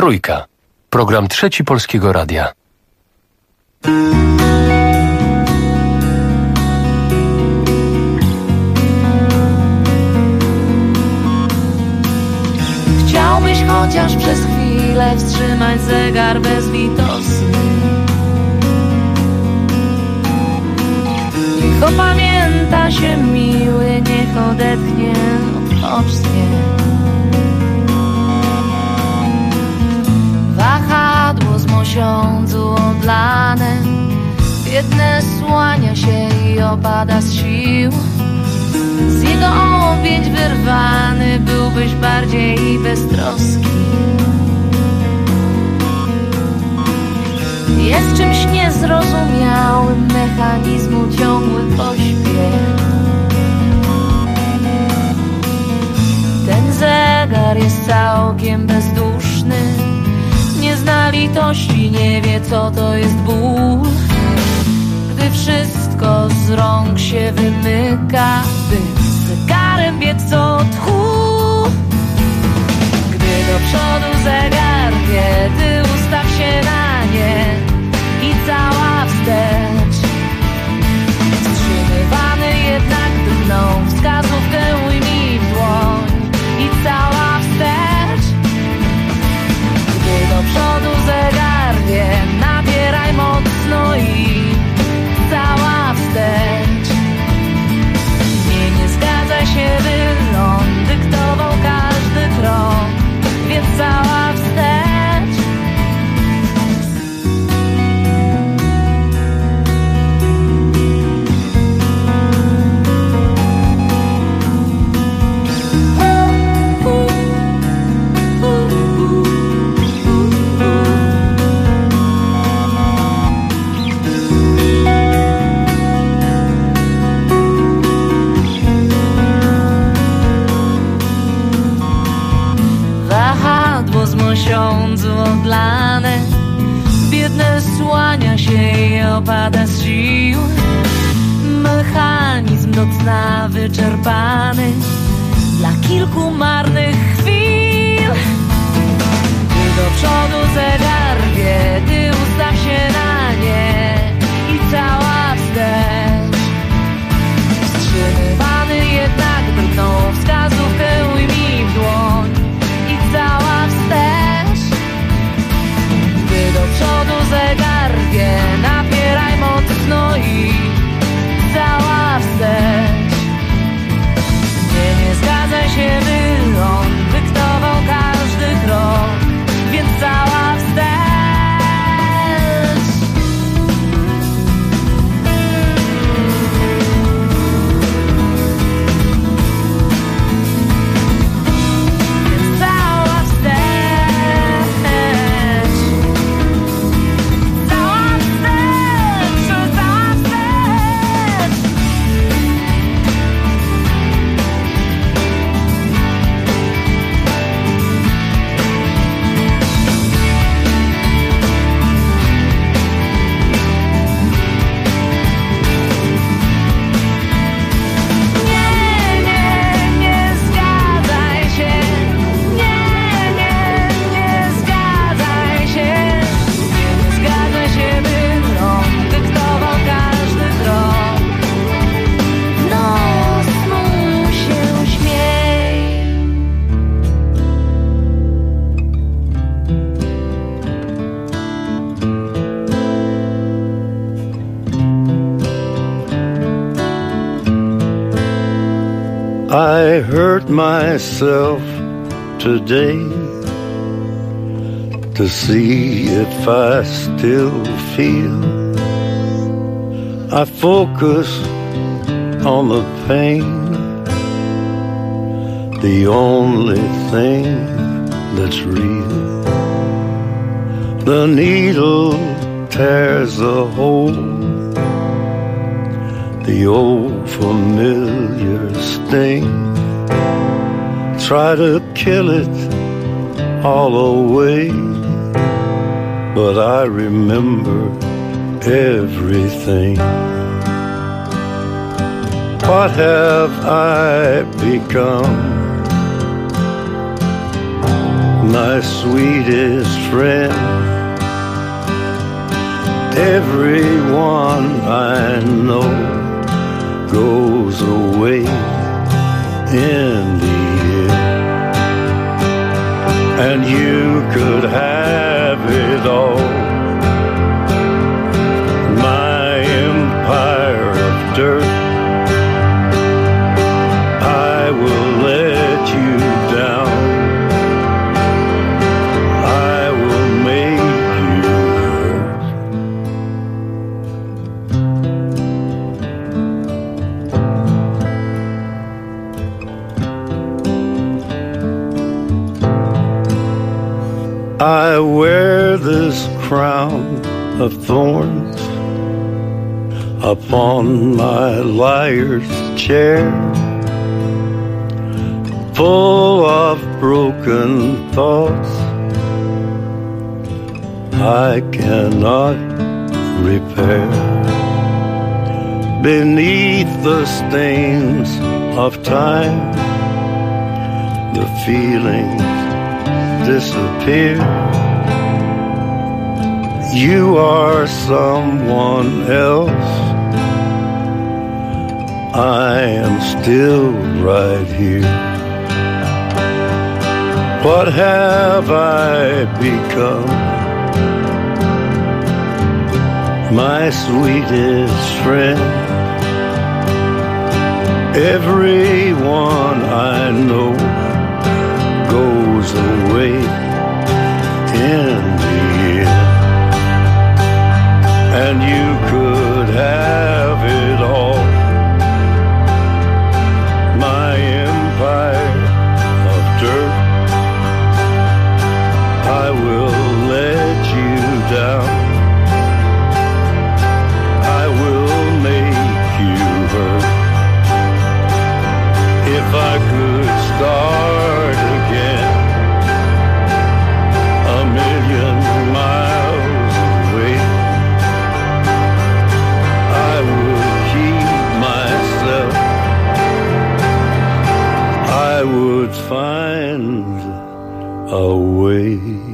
Trójka. Program Trzeci Polskiego Radia. Chciałbyś chociaż przez chwilę wstrzymać zegar bezlitosny. Niech opamięta się miły, niech odetchnie, odpocznie. Wahadło z mosiądzu odlane, biedne słania się i opada z sił. Z jego objęć wyrwany byłbyś bardziej beztroski. Jest czymś niezrozumiałym mechanizmu ciągły pośpiech. Ten zegar jest całkiem bezduszny, nie zna litości, nie wie co to jest ból. Gdy wszystko z rąk się wymyka, by z zegarem biec od tchu. Gdy do przodu zegar wie, ty ustaw się na nie i cała wstecz. Wstrzymywany jednak drgną, wskazówkę ujmij w dłoń i cała wstecz. Gdy do przodu zegar wie, nabieraj mocno i cała wstecz. Nie zgadza się, by on dyktował każdy krok, więc cała wstecz. Mosiądzu odlane, biedne słania się i opada z sił. Mechanizm do cna wyczerpany dla kilku marnych chwil. Gdy do przodu zegar wie, ty ustaw się na nie i cała wstecz. Wstrzymywany jednak drgną, wskazówkę ujmij w dłoń i cała wstecz. Gdy do przodu zegar wie, napieraj mocno i cała wstecz. Nie zgadza się, by on dyktował każdy krok, więc cała wstecz. I hurt myself today to see if I still feel. I focus on the pain, the only thing that's real. The needle tears a hole, the old familiar sting. Try to kill it all away, but I remember everything. What have I become? my sweetest friend. Everyone I know goes away in the end, and you could have it all. My empire of dirt, I will let you down. I will make you hurt. I wear this crown of thorns upon my liar's chair, full of broken thoughts I cannot repair. Beneath the stains of time, the feelings disappear. You are someone else, I am still right here. What have I become? My sweetest friend. Everyone I know goes away in the end, and you could have it all. My empire of dirt, I will let you down. I will make you hurt. If I could start again, a million miles away, I would keep myself. I would find a way.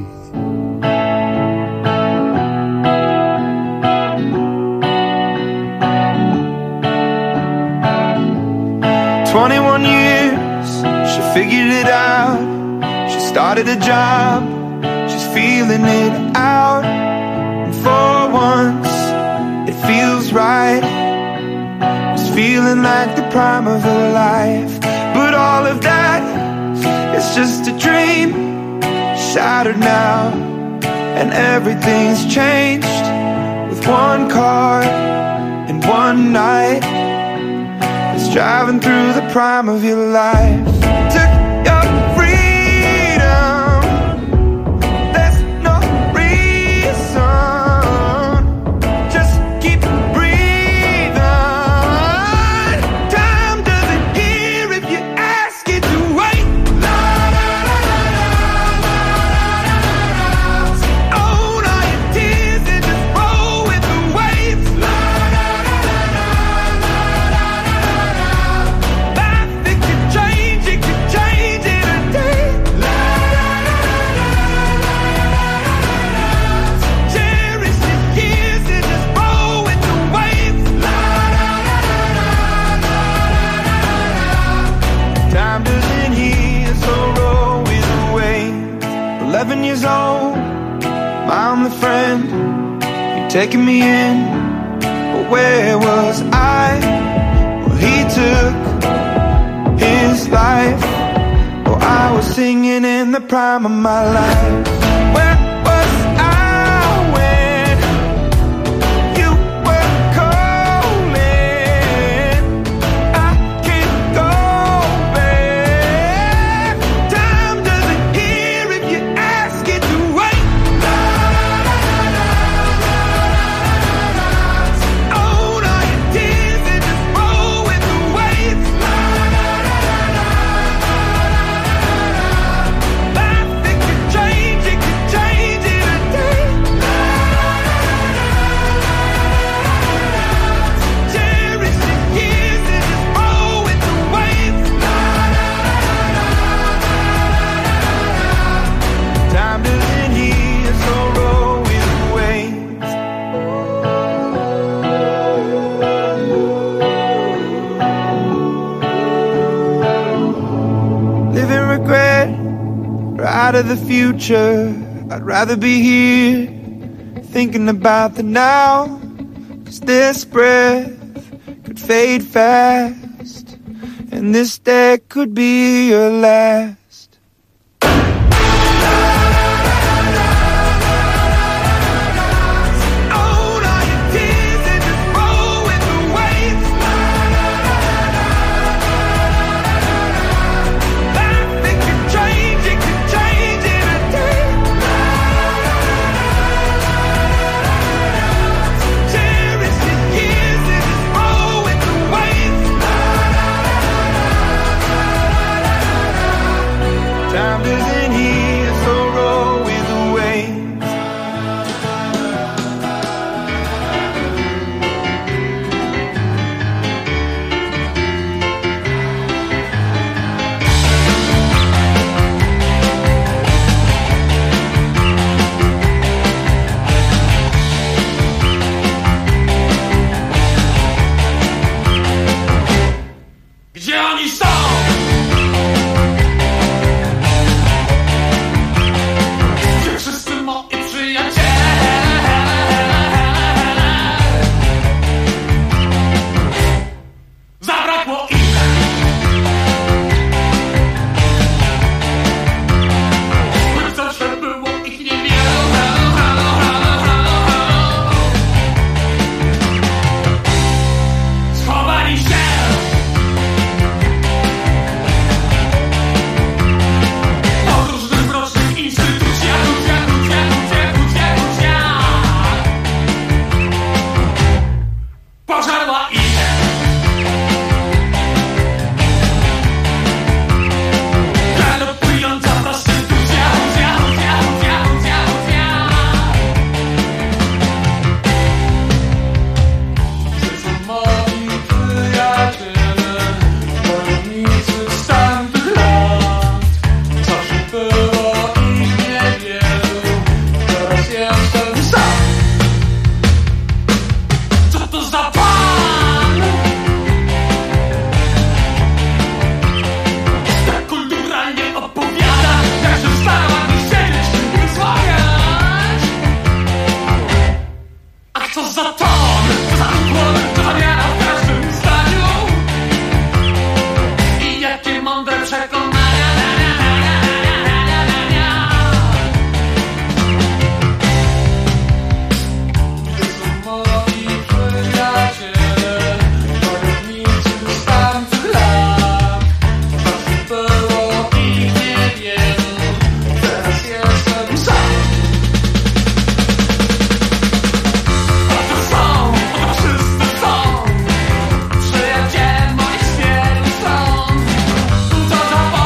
Figured it out. She started a job. She's feeling it out. And for once, it feels right. It's feeling like the prime of her life. But all of that is just a dream, shattered now. And everything's changed with one car and one night. It's driving through the prime of your life. Taking me in, but where was I? Well, he took his life. Oh, I was singing in the prime of my life. Where was I when you were calling? I can't go back. Time doesn't hear if you ask it to wait. Change it. out of the future. I'd rather be here, thinking about the now. 'Cause this breath could fade fast, and this day could be your last. Zawsze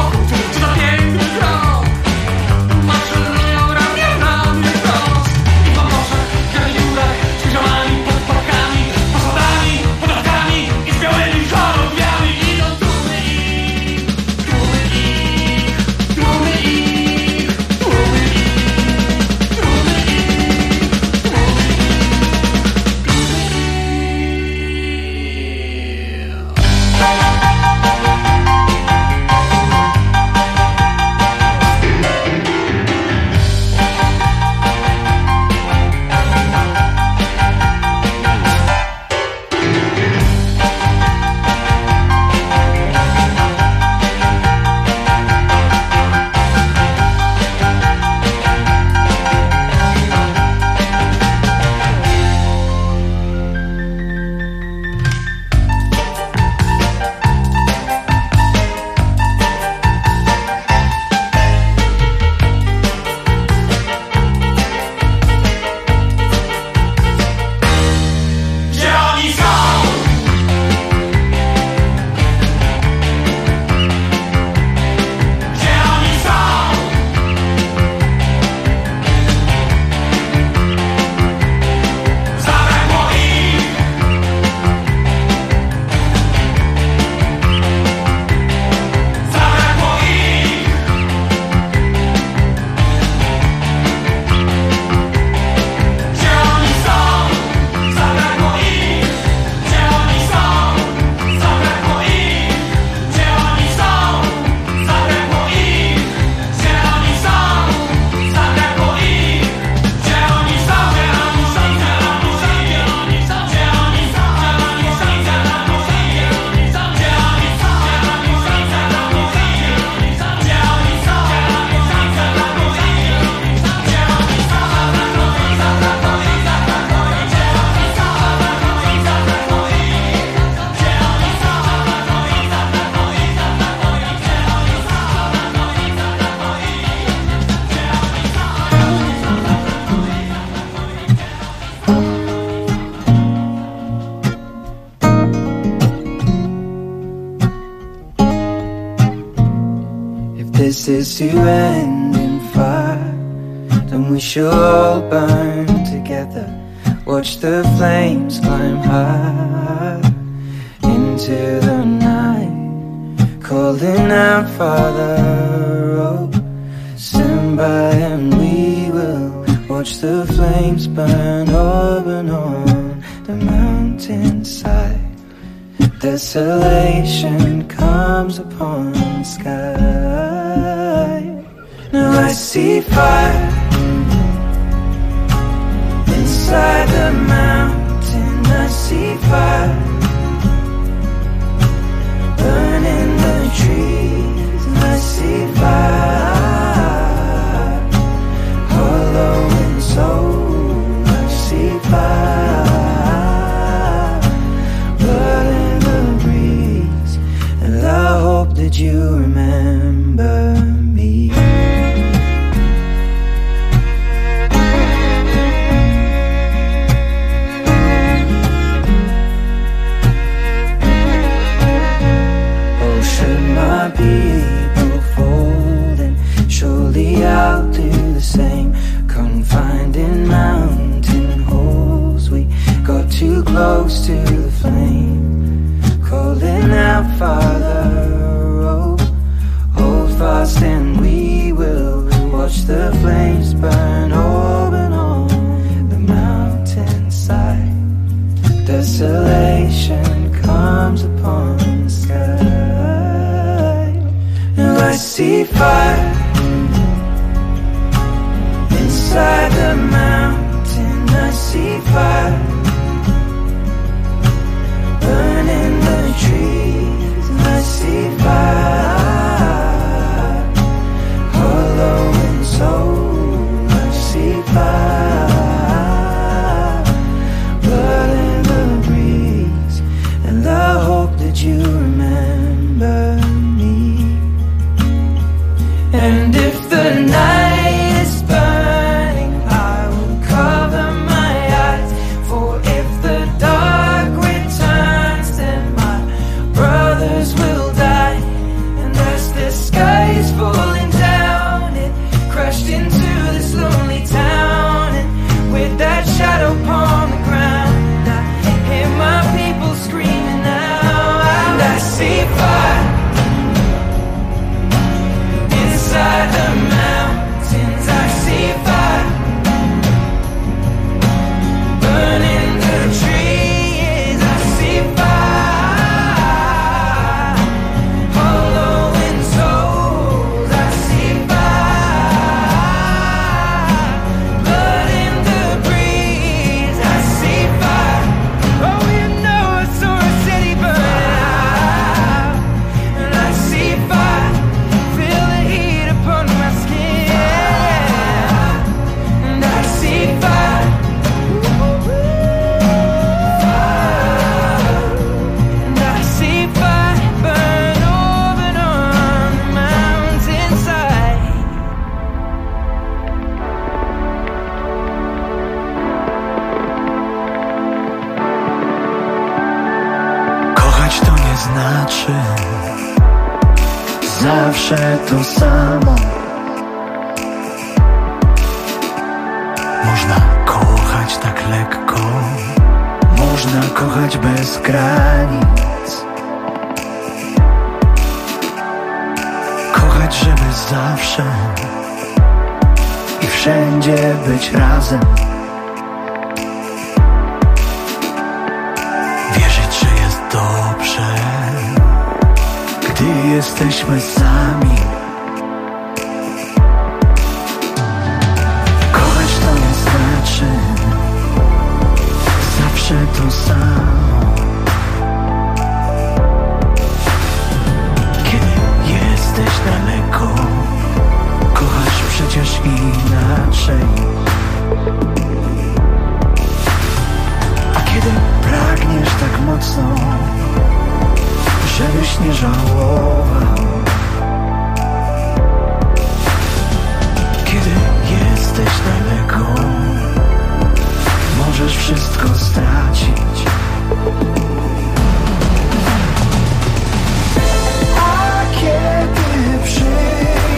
this is to end in fire, then we shall all burn together. Watch the flames climb high into the night, calling out, Father, oh, stand by and we will watch the flames burn open on the mountainside. Desolation comes upon the sky. Now I see fire inside the mountain. I see fire burning the trees, and I see fire hollow and soul. I see fire blood in the breeze, and I hope that you remember me. People fold, and surely I'll do the same. Confined in mountain holes, we got too close to the flame, calling out, Father, oh, hold fast and we will watch the flames burn open on the mountainside. Desolation comes upon the sky. I see fire inside the mountain. I see fire burning the trees, and I see fire hollow and soul. I see fire blood in the breeze, and I hope that you remember. And if the night is burning, I will cover my eyes. For if the dark returns, then my brothers will die. And as the sky is falling down, it crashed into this lonely town. And with that shadow upon the ground, I hear my people screaming out. And I see fire inside the mountains. I see fire burning the trees. I see fire hollow in souls. I see fire blood in the breeze. I see fire. Oh, you know I saw a city burn out. And I see fire, feel the heat upon my skin, and I see fire, and I see fire burn open on the mountainside. Kochać to nie znaczy zawsze to samo. Można kochać tak lekko, można kochać bez granic. Kochać, żeby zawsze i wszędzie być razem. Wierzyć, że jest dobrze, gdy jesteśmy sami. Kochać to nie znaczy zawsze to samo. Kiedy jesteś daleko, kochasz przecież inaczej. A kiedy pragniesz tak mocno, żebyś nie żałował. Kiedy jesteś daleko, możesz wszystko stracić. A kiedy przyjdzie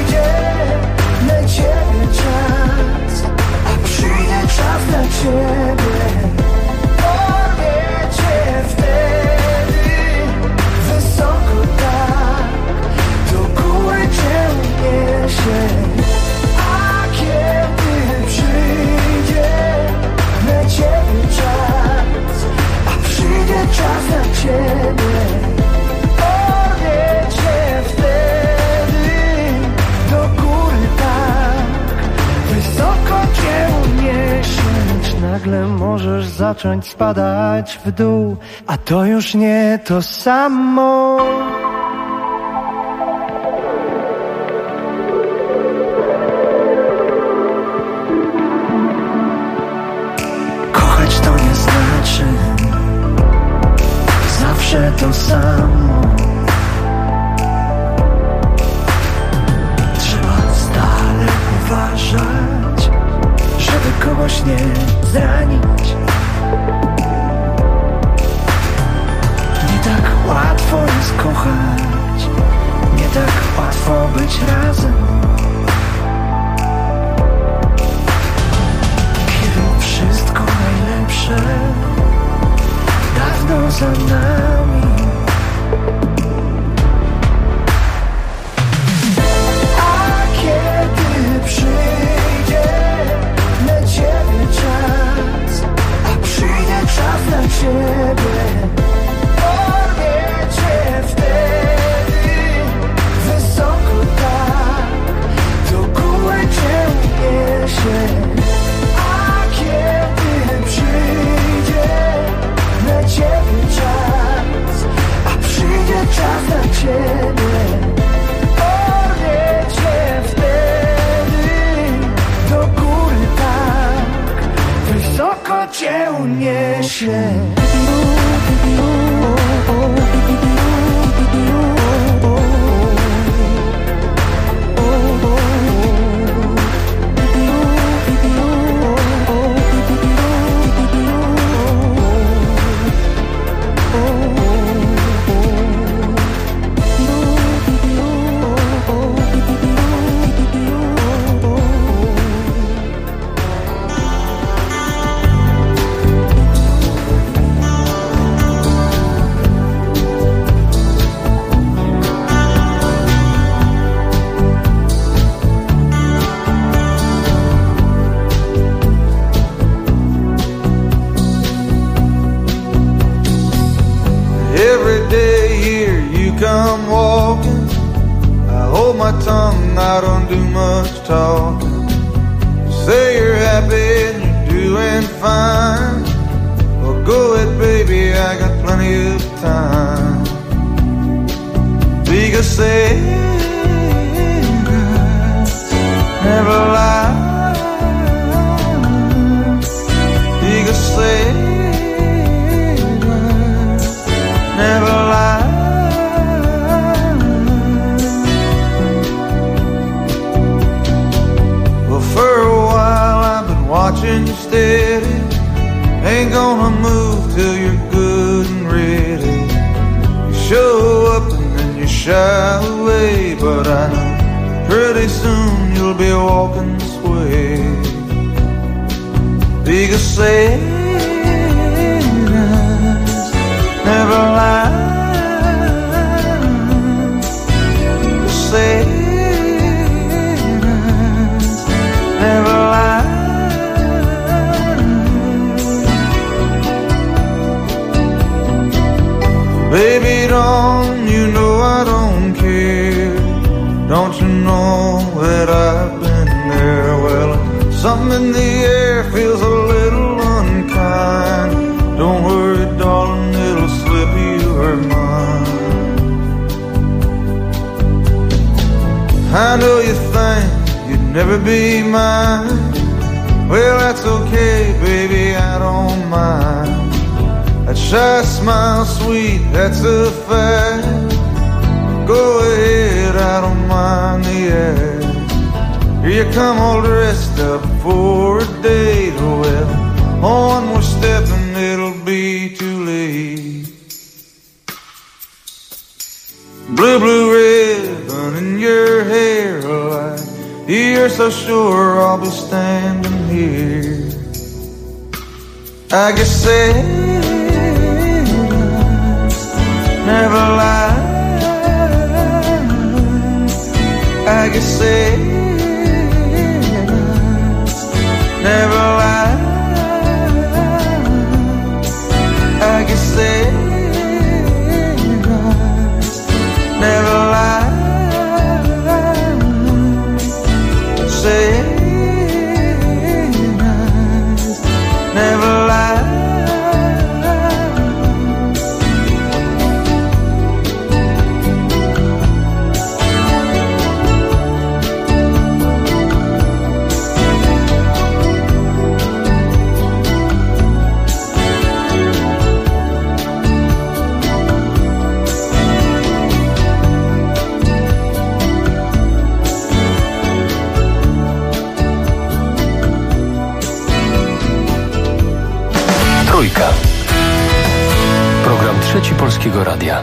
zacząć spadać w dół, a to już nie to samo. Kochać to nie znaczy zawsze to samo. Trzeba stale uważać, żeby kogoś nie zranić. Nie tak łatwo jest kochać, nie tak łatwo być razem. Kiedy wszystko najlepsze dawno za nami. A kiedy przyjdzie na ciebie czas, a przyjdzie czas na ciebie, porwie cię wtedy wysoko tak, do góry cię uniesie. A kiedy przyjdzie na ciebie czas, a przyjdzie czas na ciebie, porwie cię wtedy do góry tak, wysoko cię uniesie. My tongue, I don't do much talking. You say you're happy and you're doing fine. Well, go ahead, baby, I got plenty of time. We could say never lie. We could say never lie. For a while I've been watching you steady. Ain't gonna move till you're good and ready. You show up and then you shy away, but I know pretty soon you'll be walking this way. Because saying never lie. Say never lie. Baby, don't you know I don't care? Don't you know that I've been there? Well, something in the air feels a little unkind. Don't worry, darling, it'll slip your mind. I know you think you'd never be mine. Well, that's okay, baby, I don't mind. That shy smile, sweet, that's a fact. Go ahead, I don't mind the act. Here you come all dressed up for a date. Well, on one more step and it'll be too late. Blue, blue ribbon in your hair, like you're so sure I'll be standing here. I guess sailors never lie. I guess sailors never lie. I guess sailors never lie. Sailors never lie. Trzeci Polskiego Radia.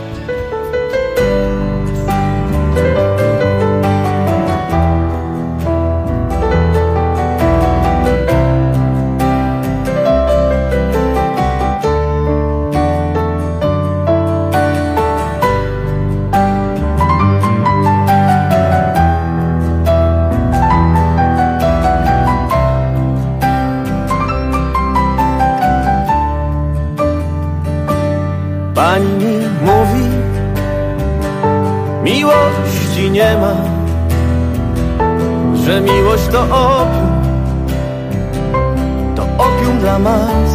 Pani mi mówi, miłości nie ma, że miłość to opium dla mas.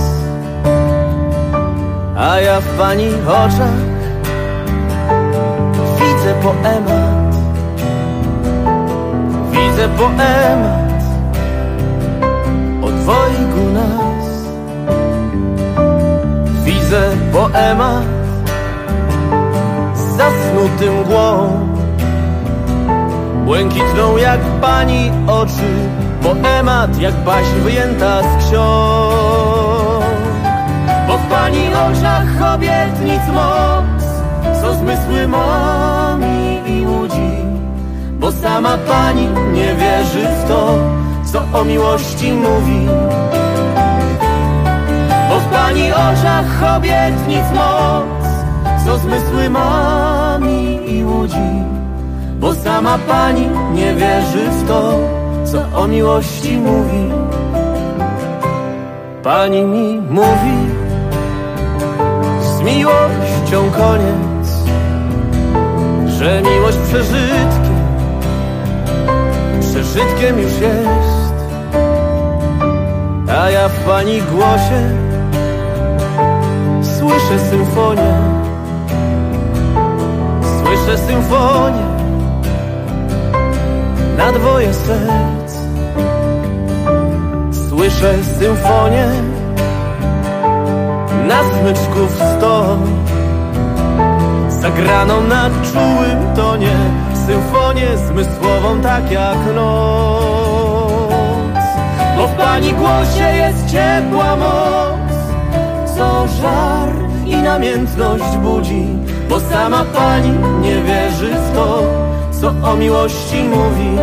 A ja w pani oczach widzę poemat, o dwojgu nas. Widzę poemat zasnuty mgłą, błękitną jak pani oczy, poemat jak baśń wyjęta z ksiąg. Bo w pani oczach obietnic moc, co zmysły mami i łudzi, bo sama pani nie wierzy w to, co o miłości mówi. Bo w pani oczach obietnic moc, co zmysły mami i łudzi, bo sama pani nie wierzy w to, co o miłości mówi. Pani mi mówi, z miłością koniec, że miłość przeżytkiem już jest. A ja w pani głosie słyszę symfonię, na dwoje serc. Słyszę symfonię na smyczków 100, zagraną na czułym tonie, symfonię zmysłową tak jak noc. Bo w pani głosie jest ciepła moc, co żar i namiętność budzi, bo sama pani nie wierzy w to, co o miłości mówi.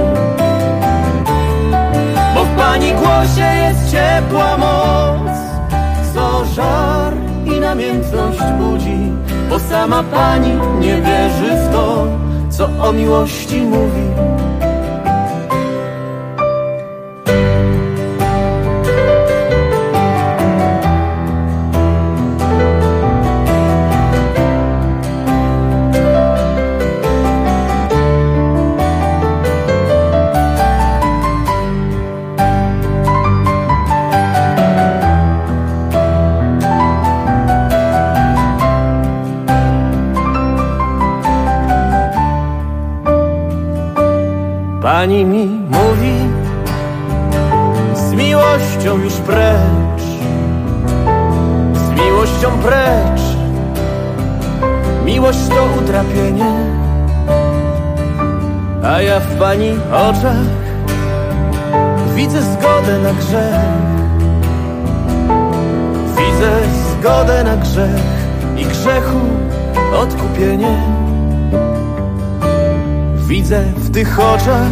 Bo w pani głosie jest ciepła moc, co żar i namiętność budzi, bo sama pani nie wierzy w to, co o miłości mówi. Pani mi mówi, z miłością już precz, z miłością precz. Miłość to utrapienie, a ja w pani oczach widzę zgodę na grzech. Widzę zgodę na grzech i grzechu odkupienie. Widzę w tych oczach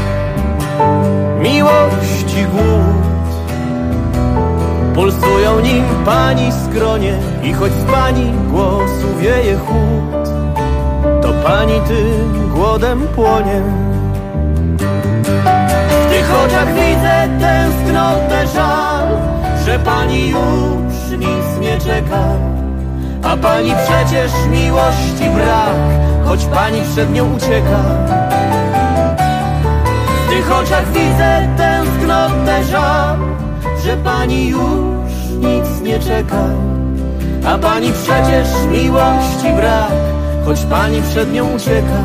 miłości głód, pulsują nim pani skronie i choć z pani głosu wieje chłód, to pani tym głodem płonie. W tych oczach widzę tęsknotę, żal, że pani już nic nie czeka, a pani przecież miłości brak, choć pani przed nią ucieka. W tych oczach widzę tęsknotę, żal, że pani już nic nie czeka, a pani przecież miłości brak, choć pani przed nią ucieka.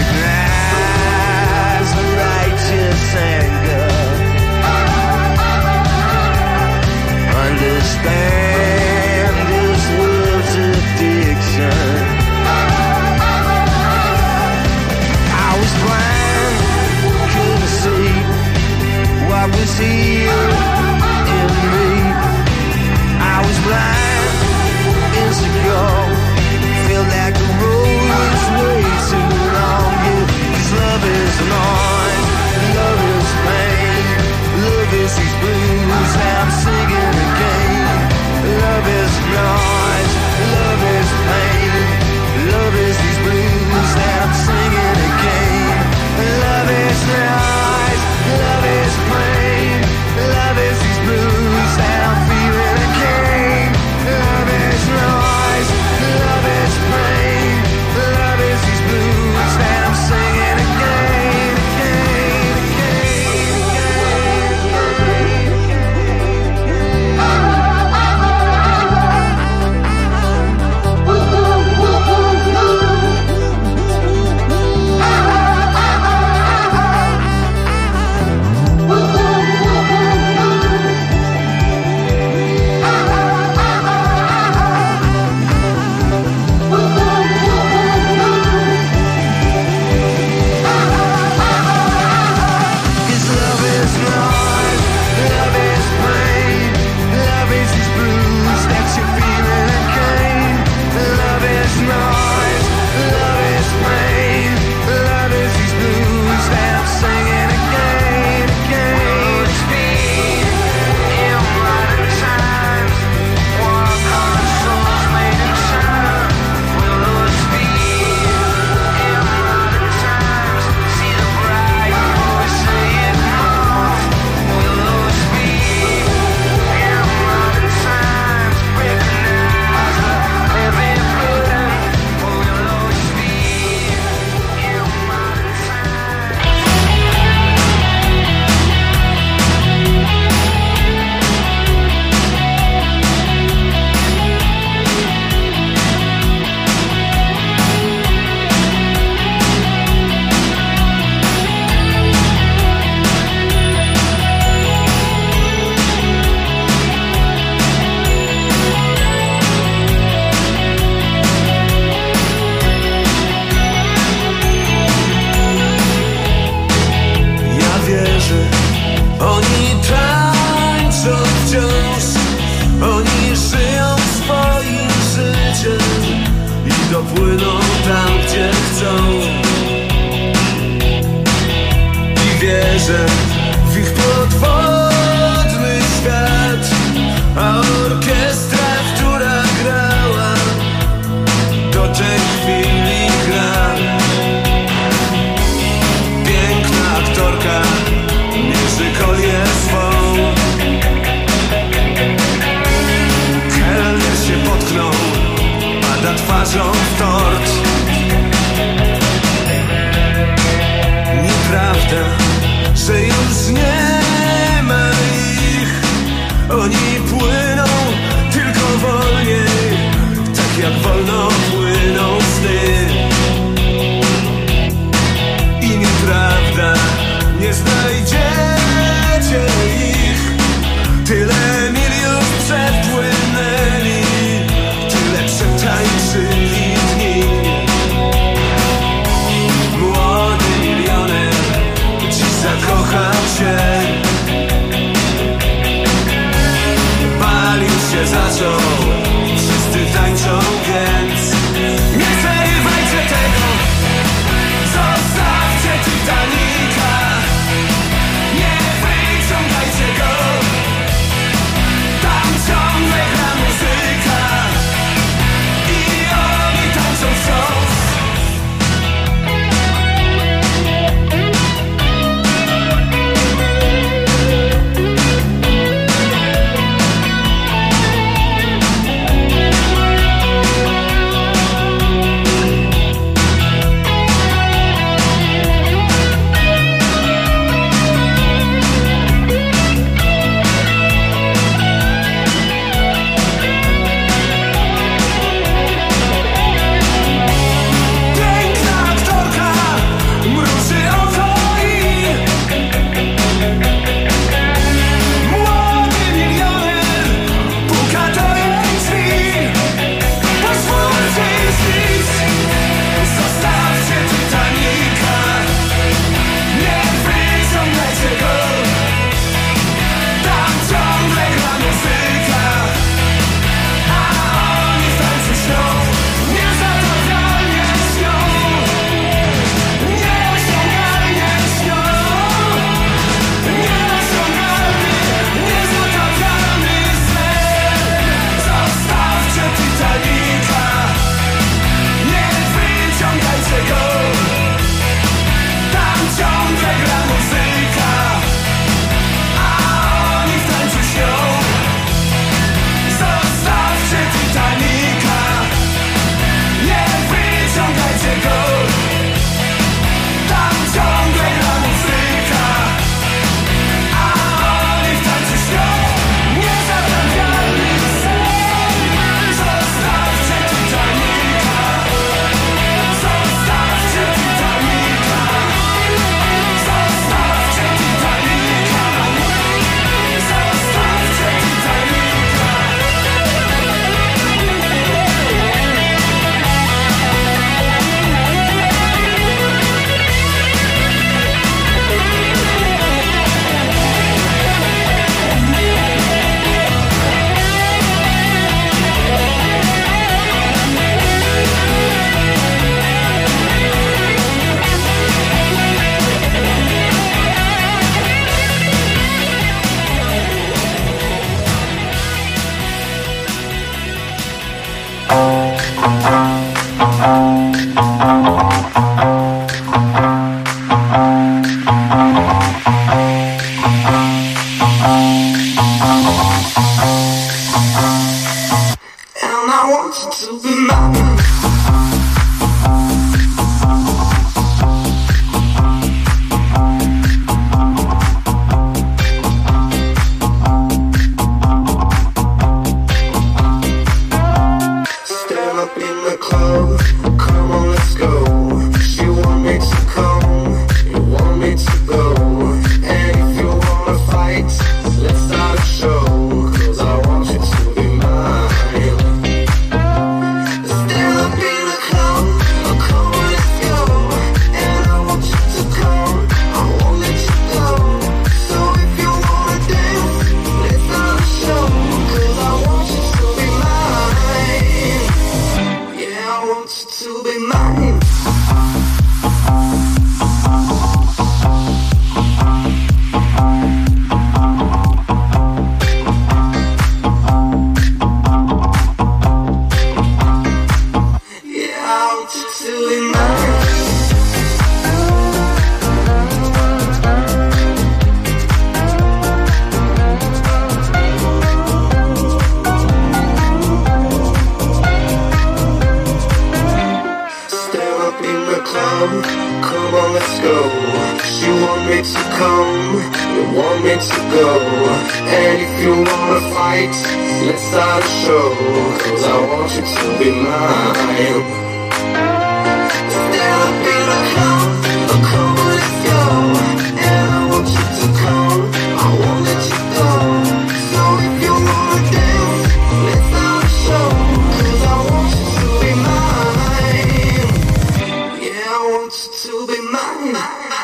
As a righteous anger, understand this world's addiction. I was blind, couldn't see what was here in me. I was blind, insecure, felt like the road was way too long. Come on, let's go. You want me to come, you want me to go. And if you wanna fight, let's start a show. Cause I want you to be mine. Still a bit of come on, let's go. And I want you to come, I won't let you go. So if you wanna dance, let's start a show. Cause I want you to be mine. Yeah, I want you to be mine.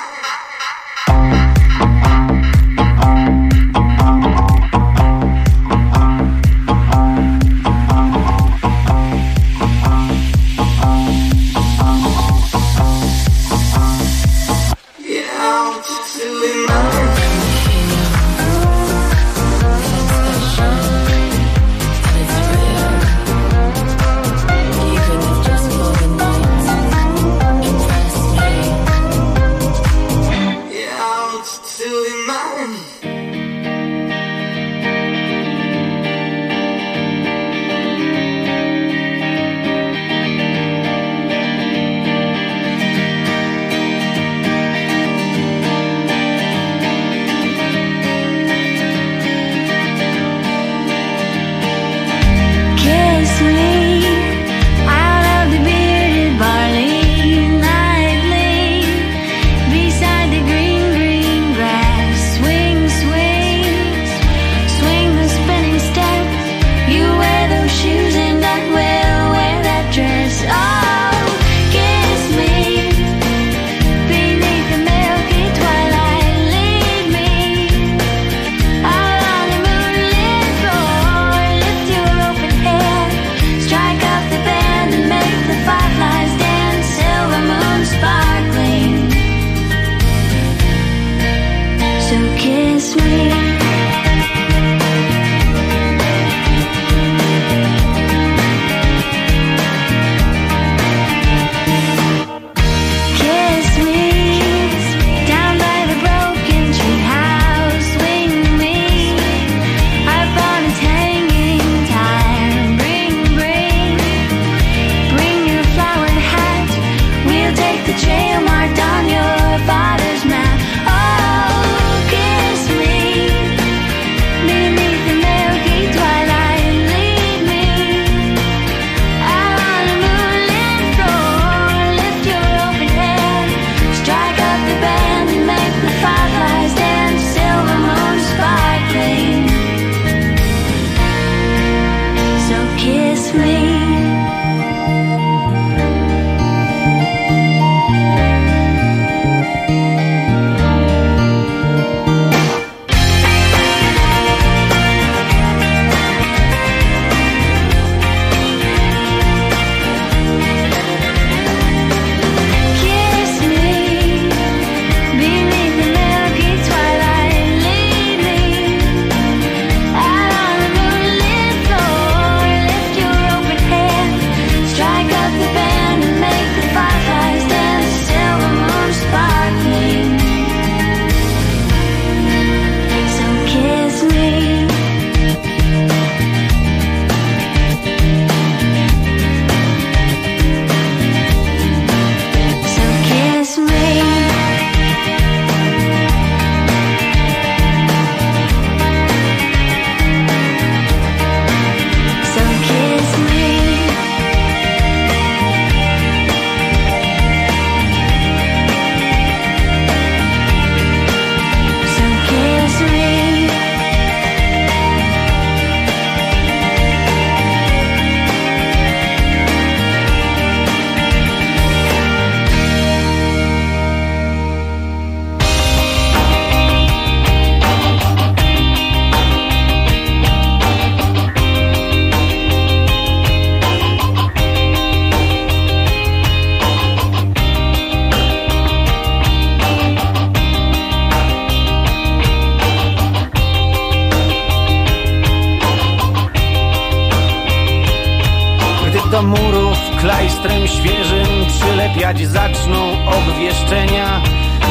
murów klajstrem świeżym przylepiać zaczną obwieszczenia. Gdy do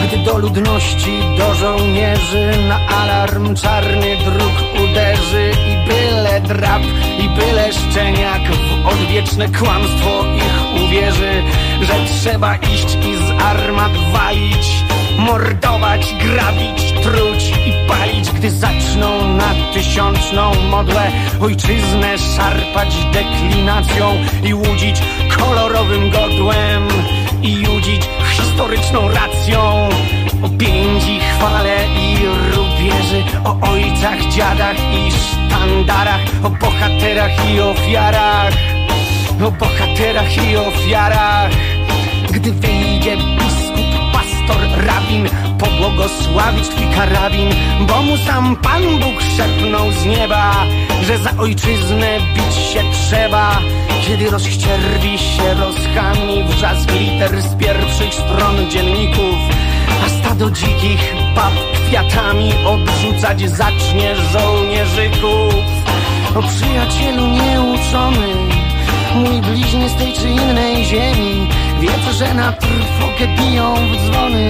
ludności, do żołnierzy. Na alarm czarny dróg uderzy i byle drab, i byle szczeniak w odwieczne kłamstwo ich uwierzy, że trzeba iść i z armat walić, mordować, grabić, truć i palić, gdy zaczną na tysiączną modłę ojczyznę szarpać deklinacją i łudzić kolorowym godłem i judzić historyczną racją. O piędzi, chwale i rubieży, o ojcach, dziadach i sztandarach, o bohaterach i ofiarach, o bohaterach i ofiarach. Gdy wyjdzie biskup, pastor, rabin, pobłogosławić twój karabin, bo mu sam Pan Bóg szepnął z nieba, że za ojczyznę bić się trzeba. Kiedy rozścierwi się rozchami wrzask liter z pierwszych stron dzienników, a stado dzikich bab kwiatami obrzucać zacznie żołnierzyków. O przyjacielu nieuczony, mój bliźnie z tej czy innej ziemi, wiedz, że na trwogę biją w dzwony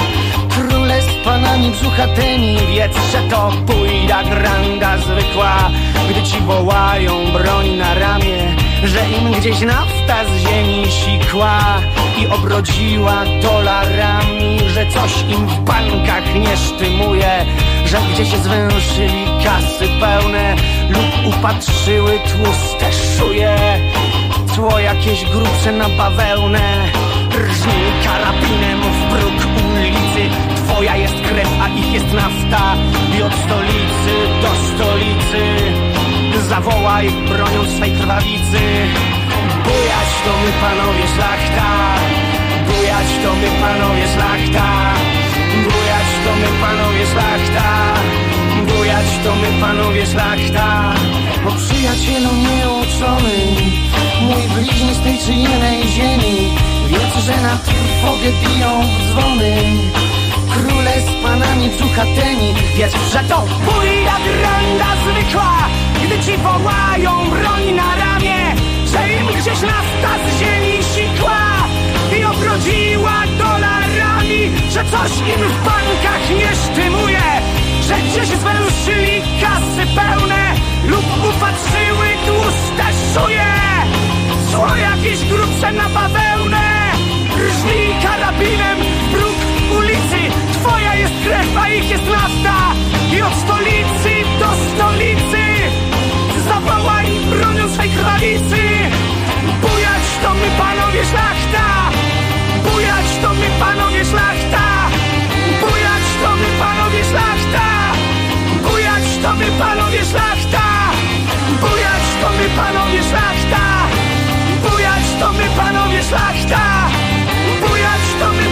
króle z panami brzuchatymi. Wiedz, że to pójda granda zwykła, gdy ci wołają broń na ramię, że im gdzieś nafta z ziemi sikła i obrodziła dolarami, że coś im w bankach nie sztymuje, że gdzieś zwęszyli kasy pełne lub upatrzyły tłuste szuje. Tło jakieś grubsze na bawełnę, rżnij karabinem w próg ulicy. Twoja jest krew, a ich jest nafta i od stolicy do stolicy zawołaj bronią swej krwawicy. Bujać to my panowie szlachta, bujać to my panowie szlachta, bujać to my panowie szlachta, bujać to my panowie szlachta. O przyjacielu nieuczony, mój bliźni z tej czy innej ziemi, wiedz, że na trwogę biją w dzwony króle z panami brzuchatymi. Wiedz, że to pójda granda zwykła, gdy ci wołają broń na ramię, że im gdzieś nafta z ziemi sikła i obrodziła dolarami, że coś im w bankach nie sztymuje, że gdzieś zwęszyli kasy pełne lub upatrzyły tłuste szuje. Zło jakieś grubsze na bawełnę, rżnij karabinem w próg ulicy. Twoja jest krew, a ich jest nafta i od stolicy do stolicy zawołaj bronią swej krwawicy. Bujać to my panowie szlachta, bujać to my panowie szlachta, bujać to my panowie szlachta, bujać to my panowie szlachta, bujać to my panowie szlachta, bujać to my panowie szlachta, bujać to my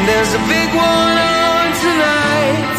there's a big one on tonight.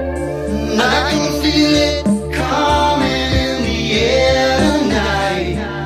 I can feel it coming in the air tonight.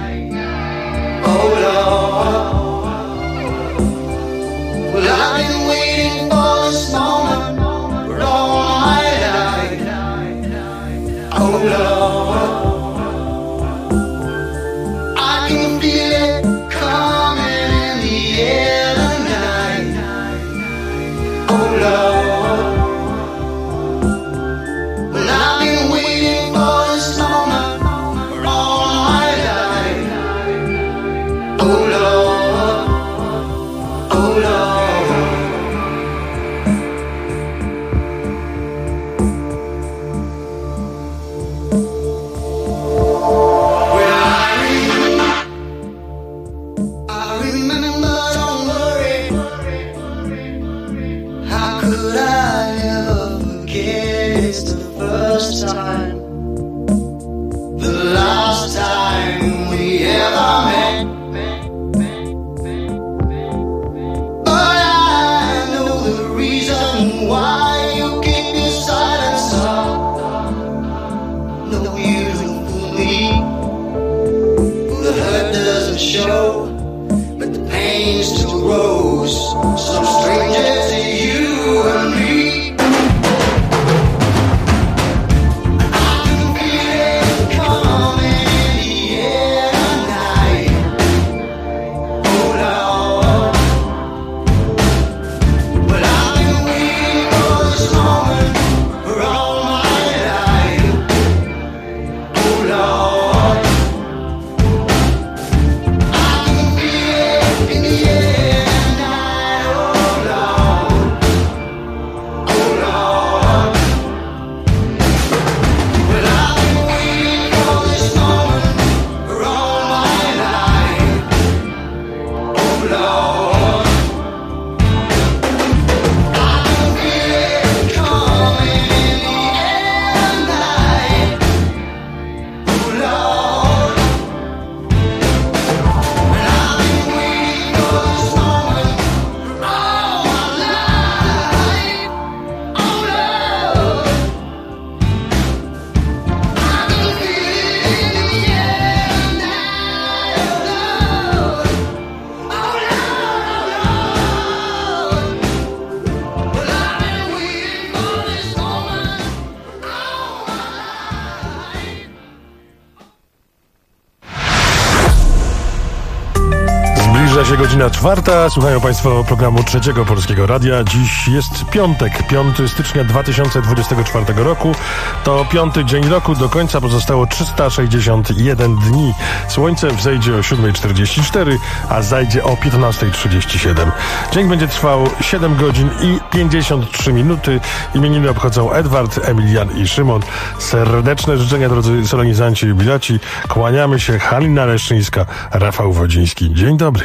Zbliża się godzina 4. Słuchają Państwo programu Trzeciego Polskiego Radia. Dziś jest piątek, 5 stycznia 2024 roku. To 5. dzień roku. Do końca pozostało 361 dni. Słońce wzejdzie o 7:44, a zajdzie o 15:37. Dzień będzie trwał 7 godzin i 53 minuty. Imieniny obchodzą Edward, Emilian i Szymon. Serdeczne życzenia, drodzy solenizanci i jubilaci. Kłaniamy się. Halina Leszczyńska, Rafał Wodziński. Dzień dobry.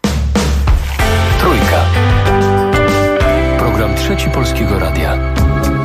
Trójka. Program Trzeci Polskiego Radia.